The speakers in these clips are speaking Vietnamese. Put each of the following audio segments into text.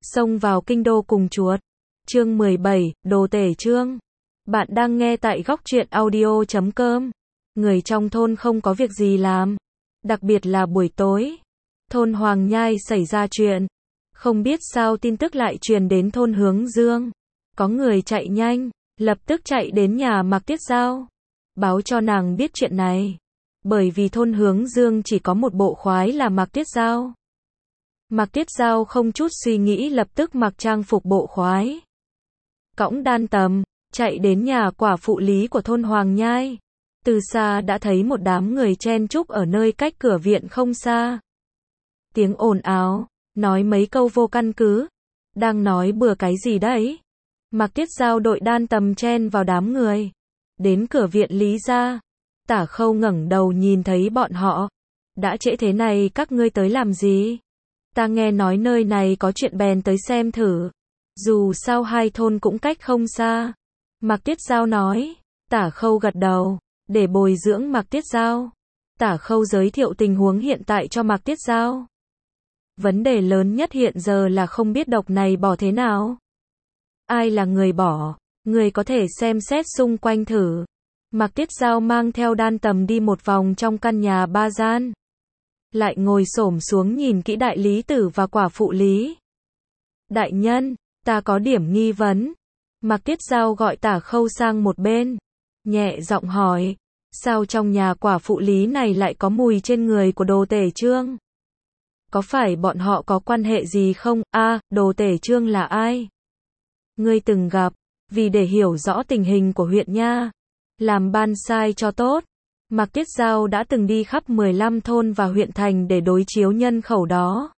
Xông vào kinh đô cùng chuột. Chương 17, Đồ Tể Trương. Bạn đang nghe tại góc truyện audio.com. Người trong thôn không có việc gì làm. Đặc biệt là buổi tối. Thôn Hoàng Nhai xảy ra chuyện. Không biết sao tin tức lại truyền đến thôn Hướng Dương. Có người chạy nhanh, lập tức chạy đến nhà Mạc Tiết Giao. Báo cho nàng biết chuyện này. Bởi vì thôn Hướng Dương chỉ có một bộ khoái là Mạc Tiết Giao. Mạc Tiết Giao không chút suy nghĩ lập tức mặc trang phục bộ khoái. Cõng đan tầm, chạy đến nhà quả phụ lý của thôn Hoàng Nhai. Từ xa đã thấy một đám người chen chúc ở nơi cách cửa viện không xa. Tiếng ồn ào, nói mấy câu vô căn cứ. Đang nói bừa cái gì đấy? Mạc Tiết Giao đội đan tầm chen vào đám người. Đến cửa viện Lý gia. Tả Khâu ngẩng đầu nhìn thấy bọn họ. Đã trễ thế này các ngươi tới làm gì? Ta nghe nói nơi này có chuyện bèn tới xem thử. Dù sao hai thôn cũng cách không xa. Mạc Tiết Giao nói. Tả Khâu gật đầu. Để bồi dưỡng Mạc Tiết Giao. Tả Khâu giới thiệu tình huống hiện tại cho Mạc Tiết Giao. Vấn đề lớn nhất hiện giờ là không biết độc này bỏ thế nào. Ai là người bỏ? Người có thể xem xét xung quanh thử. Mạc Tiết Giao mang theo đan tầm đi một vòng trong căn nhà ba gian. Lại ngồi xổm xuống nhìn kỹ đại lý tử và quả phụ lý. Đại nhân, ta có điểm nghi vấn. Mạc Tiết Giao gọi Tả Khâu sang một bên. Nhẹ giọng hỏi. Sao trong nhà quả phụ lý này lại có mùi trên người của Đồ Tể Trương? Có phải bọn họ có quan hệ gì không? Đồ Tể Trương là ai? Ngươi từng gặp. Vì để hiểu rõ tình hình của huyện nha. Làm ban sai cho tốt. Mạc Tiết Giao đã từng đi khắp 15 thôn và huyện thành để đối chiếu nhân khẩu đó.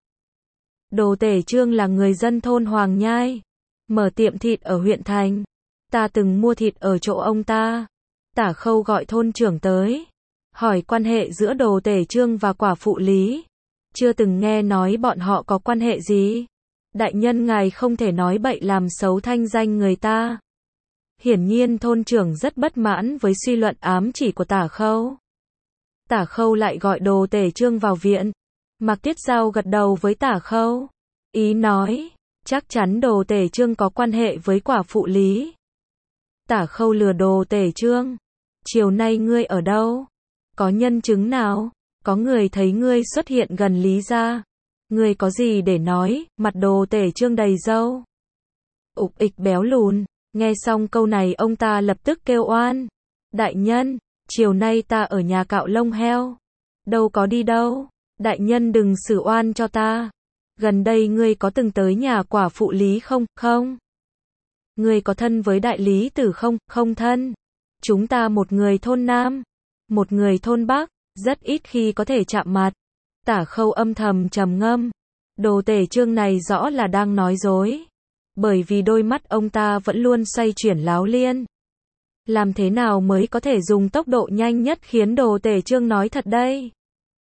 Đồ Tể Trương là người dân thôn Hoàng Nhai. Mở tiệm thịt ở huyện thành. Ta từng mua thịt ở chỗ ông ta. Tả Khâu gọi thôn trưởng tới. Hỏi quan hệ giữa Đồ Tể Trương và quả phụ lý. Chưa từng nghe nói bọn họ có quan hệ gì. Đại nhân ngài không thể nói bậy làm xấu thanh danh người ta. Hiển nhiên thôn trưởng rất bất mãn với suy luận ám chỉ của Tả Khâu. Tả Khâu lại gọi Đồ Tể Trương vào viện. Mạc Tiết Giao gật đầu với Tả Khâu. Ý nói, chắc chắn Đồ Tể Trương có quan hệ với quả phụ lý. Tả Khâu lừa Đồ Tể Trương. Chiều nay ngươi ở đâu? Có nhân chứng nào? Có người thấy ngươi xuất hiện gần Lý gia. Ngươi có gì để nói? Mặt Đồ Tể Trương đầy râu. Ục ịch béo lùn. Nghe xong câu này ông ta lập tức kêu oan. Đại nhân, chiều nay ta ở nhà cạo lông heo. Đâu có đi đâu. Đại nhân đừng xử oan cho ta. Gần đây ngươi có từng tới nhà quả phụ lý không? Không. Ngươi có thân với đại lý tử không? Không thân. Chúng ta một người thôn Nam, một người thôn Bắc, rất ít khi có thể chạm mặt. Tả Khâu âm thầm trầm ngâm. Đồ Tể Trương này rõ là đang nói dối. Bởi vì đôi mắt ông ta vẫn luôn xoay chuyển láo liên. Làm thế nào mới có thể dùng tốc độ nhanh nhất khiến Đồ Tể Trương nói thật đây?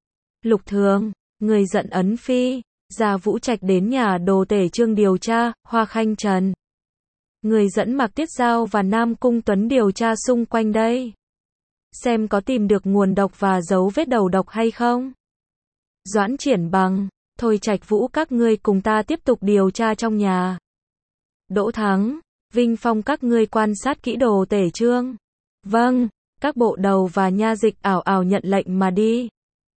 Lục Thường, người giận ấn phi, ra Vũ Trạch đến nhà Đồ Tể Trương điều tra. Hoa Khanh Trần, người dẫn Mạc Tiết Giao và Nam Cung Tuấn điều tra xung quanh đây. Xem có tìm được nguồn độc và dấu vết đầu độc hay không. Doãn Triển Bằng, Thôi Trạch Vũ các ngươi cùng ta tiếp tục điều tra trong nhà. Đỗ Thắng, Vinh Phong các ngươi quan sát kỹ Đồ Tể Trương. Vâng, các bộ đầu và nha dịch ảo ảo nhận lệnh mà đi.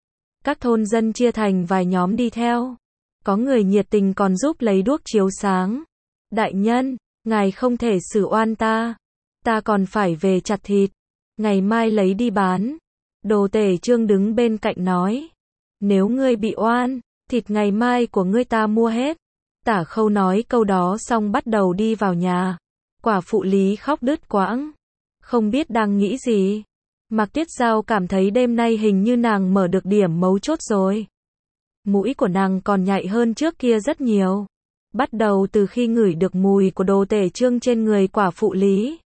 Các thôn dân chia thành vài nhóm đi theo. Có người nhiệt tình còn giúp lấy đuốc chiếu sáng. Đại nhân, ngài không thể xử oan ta. Ta còn phải về chặt thịt. Ngày mai lấy đi bán. Đồ Tể Trương đứng bên cạnh nói. Nếu ngươi bị oan, thịt ngày mai của ngươi ta mua hết. Tả Khâu nói câu đó xong bắt đầu đi vào nhà. Quả phụ lý khóc đứt quãng. Không biết đang nghĩ gì. Mạc Tiết Giao cảm thấy đêm nay hình như nàng mở được điểm mấu chốt rồi. Mũi của nàng còn nhạy hơn trước kia rất nhiều. Bắt đầu từ khi ngửi được mùi của Đồ Tể Trương trên người quả phụ lý.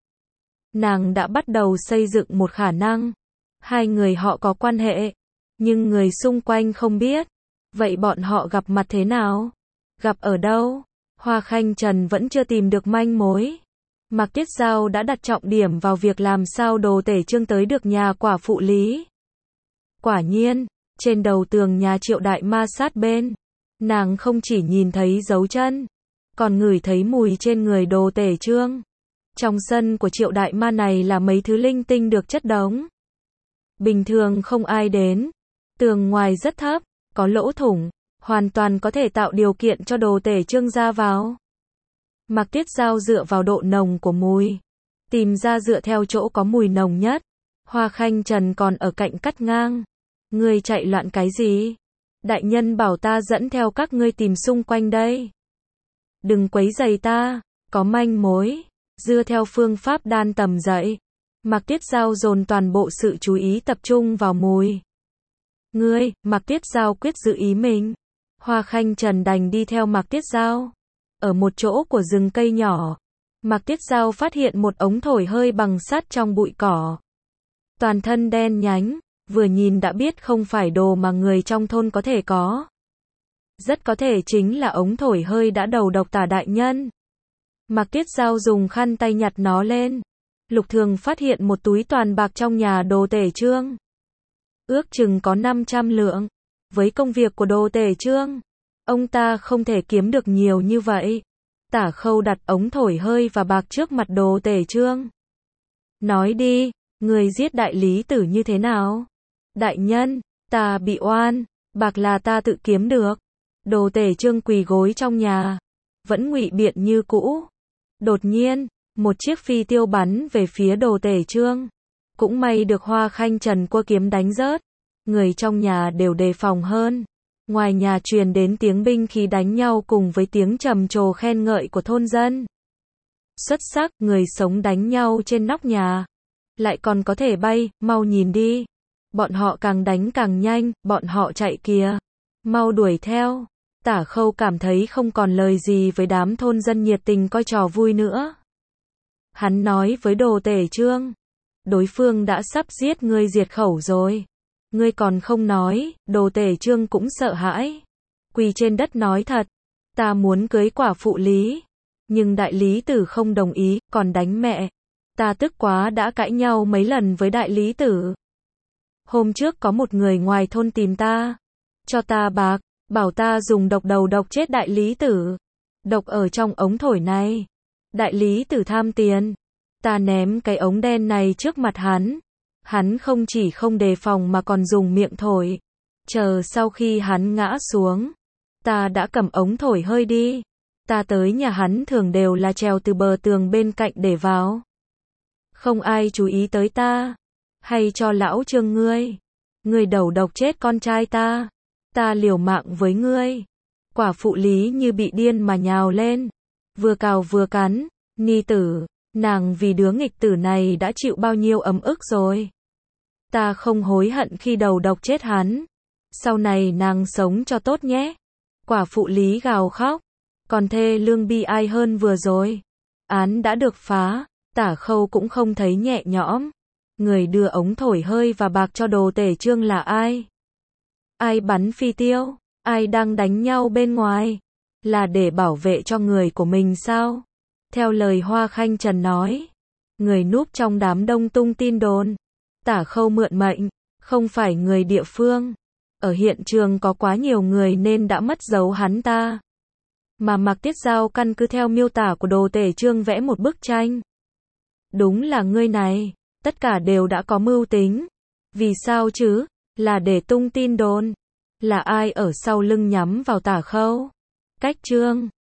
Nàng đã bắt đầu xây dựng một khả năng. Hai người họ có quan hệ. Nhưng người xung quanh không biết. Vậy bọn họ gặp mặt thế nào? Gặp ở đâu? Hoa Khanh Trần vẫn chưa tìm được manh mối. Mạc Tiết Giao đã đặt trọng điểm vào việc làm sao Đồ Tể Trương tới được nhà quả phụ lý. Quả nhiên, trên đầu tường nhà Triệu Đại Ma sát bên, nàng không chỉ nhìn thấy dấu chân, còn ngửi thấy mùi trên người Đồ Tể Trương. Trong sân của Triệu Đại Ma này là mấy thứ linh tinh được chất đống. Bình thường không ai đến. Tường ngoài rất thấp, có lỗ thủng, hoàn toàn có thể tạo điều kiện cho Đồ Tể Trương ra vào. Mạc Tuyết Giao dựa vào độ nồng của mùi, tìm ra dựa theo chỗ có mùi nồng nhất. Hoa Khanh Trần còn ở cạnh cắt ngang. Ngươi chạy loạn cái gì? Đại nhân bảo ta dẫn theo các ngươi tìm xung quanh đây. Đừng quấy rầy ta, có manh mối. Dưa theo phương pháp đan tầm dậy. Mạc Tuyết Giao dồn toàn bộ sự chú ý tập trung vào mùi. Ngươi, Mạc Tuyết Giao quyết giữ ý mình. Hoa Khanh Trần đành đi theo Mạc Tuyết Giao. Ở một chỗ của rừng cây nhỏ, Mạc Tuyết Giao phát hiện một ống thổi hơi bằng sắt trong bụi cỏ. Toàn thân đen nhánh, vừa nhìn đã biết không phải đồ mà người trong thôn có thể có. Rất có thể chính là ống thổi hơi đã đầu độc Tả đại nhân. Mạc Tuyết Giao dùng khăn tay nhặt nó lên. Lục Thường phát hiện một túi toàn bạc trong nhà Đồ Tể Trương. Ước chừng có 500 lượng. Với công việc của Đồ Tể Trương, ông ta không thể kiếm được nhiều như vậy. Tả Khâu đặt ống thổi hơi và bạc trước mặt Đồ Tể Trương. Nói đi, người giết đại lý tử như thế nào? Đại nhân, ta bị oan, bạc là ta tự kiếm được. Đồ Tể Trương quỳ gối trong nhà, vẫn ngụy biện như cũ. Đột nhiên, một chiếc phi tiêu bắn về phía Đồ Tể Trương. Cũng may được Hoa Khanh Trần cua kiếm đánh rớt. Người trong nhà đều đề phòng hơn. Ngoài nhà truyền đến tiếng binh khí đánh nhau cùng với tiếng trầm trồ khen ngợi của thôn dân. Xuất sắc, người sống đánh nhau trên nóc nhà. Lại còn có thể bay, mau nhìn đi. Bọn họ càng đánh càng nhanh, bọn họ chạy kìa. Mau đuổi theo. Tả Khâu cảm thấy không còn lời gì với đám thôn dân nhiệt tình coi trò vui nữa. Hắn nói với Đồ Tể Trương. Đối phương đã sắp giết ngươi diệt khẩu rồi. Ngươi còn không nói, Đồ Tể Trương cũng sợ hãi. Quỳ trên đất nói thật. Ta muốn cưới quả phụ Lý. Nhưng đại lý tử không đồng ý, còn đánh mẹ. Ta tức quá đã cãi nhau mấy lần với đại lý tử. Hôm trước có một người ngoài thôn tìm ta. Cho ta bạc, bảo ta dùng độc đầu độc chết đại lý tử. Độc ở trong ống thổi này. Đại lý tử tham tiền. Ta ném cái ống đen này trước mặt hắn. Hắn không chỉ không đề phòng mà còn dùng miệng thổi. Chờ sau khi hắn ngã xuống, ta đã cầm ống thổi hơi đi. Ta tới nhà hắn thường đều là trèo từ bờ tường bên cạnh để vào. Không ai chú ý tới ta. Hay cho lão Trương ngươi. Ngươi đầu độc chết con trai ta. Ta liều mạng với ngươi. Quả phụ Lý như bị điên mà nhào lên. Vừa cào vừa cắn. Ni tử, nàng vì đứa nghịch tử này đã chịu bao nhiêu ấm ức rồi. Ta không hối hận khi đầu độc chết hắn. Sau này nàng sống cho tốt nhé. Quả phụ Lý gào khóc. Còn thê lương bi ai hơn vừa rồi. Án đã được phá. Tả Khâu cũng không thấy nhẹ nhõm. Người đưa ống thổi hơi và bạc cho Đồ Tể Trương là ai? Ai bắn phi tiêu? Ai đang đánh nhau bên ngoài? Là để bảo vệ cho người của mình sao? Theo lời Hoa Khanh Trần nói, người núp trong đám đông tung tin đồn. Tả Khâu mượn mệnh, không phải người địa phương. Ở hiện trường có quá nhiều người nên đã mất dấu hắn ta. Mà Mạc Tuyết Giao căn cứ theo miêu tả của Đồ Tể Trương vẽ một bức tranh. Đúng là ngươi này, tất cả đều đã có mưu tính. Vì sao chứ? Là để tung tin đồn. Là ai ở sau lưng nhắm vào Tả Khâu? Cách Trương